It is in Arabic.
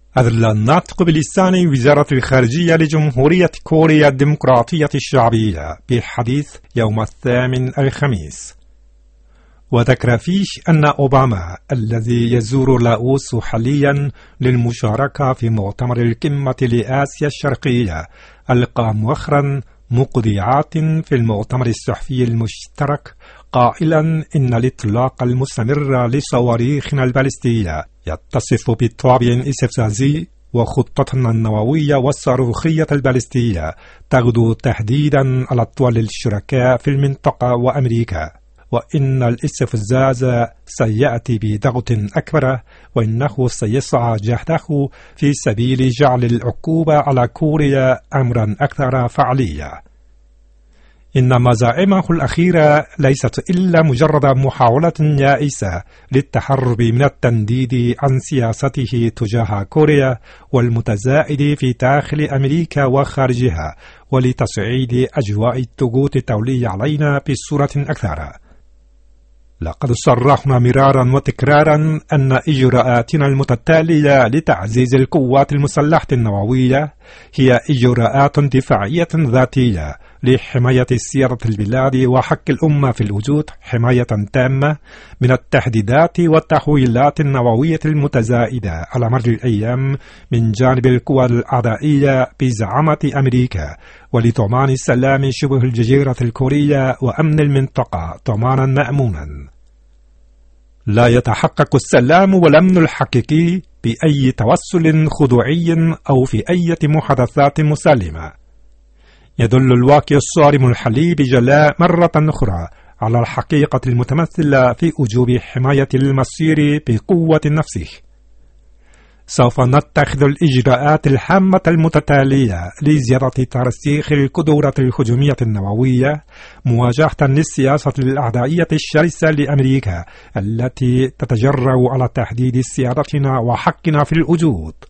أدلى الناطق بلسان وزارة الخارجية لجمهورية كوريا الديمقراطية الشعبية بحديث يوم 8 الخميس، وذكر فيه أن أوباما الذي يزور لاوس حاليا للمشاركة في مؤتمر القمة لآسيا الشرقية ألقى مؤخرا مقدعات في المؤتمر الصحفي المشترك قائلا إن الإطلاق المستمر لصواريخنا البالستية يتصف بطابع استفزازي، وخطتنا النووية والصاروخية البالستية تغدو تهديدا على الدول الشركاء في المنطقة وأمريكا، وإن الاستفزاز سيأتي بضغط أكبر، وإنه سيسعى جهده في سبيل جعل العقوبة على كوريا أمرا أكثر فعالية. إن مزاعمه الأخيرة ليست إلا مجرد محاولة يائسة للتهرب من التنديد عن سياسته تجاه كوريا والمتزايد في داخل أمريكا وخارجها، ولتصعيد أجواء الضغوط الدولية علينا بصورة أكثر. لقد صرحنا مرارا وتكرارا أن إجراءاتنا المتتالية لتعزيز القوات المسلحة النووية هي إجراءات دفاعية ذاتية لحماية سيادة البلاد وحق الأمة في الوجود حماية تامة من التهديدات والتحويلات النووية المتزايدة على مر الأيام من جانب القوى الأعدائية بزعامة أمريكا، ولضمان سلام شبه الجزيرة الكورية وأمن المنطقة ضمانا مأمونا. لا يتحقق السلام والأمن الحقيقي بأي توسل خضوعي أو في أي محادثات مسالمة. يدل الواقع الصارم الحالي بجلاء مرة أخرى على الحقيقة المتمثلة في وجوب حماية المصير بقوة نفسه. سوف نتخذ الإجراءات الهامة المتتالية لزيادة ترسيخ القدرة الهجومية النووية مواجهة للسياسة الأعدائية الشرسة لأمريكا التي تتجرأ على تهديد سيادتنا وحقنا في الوجود.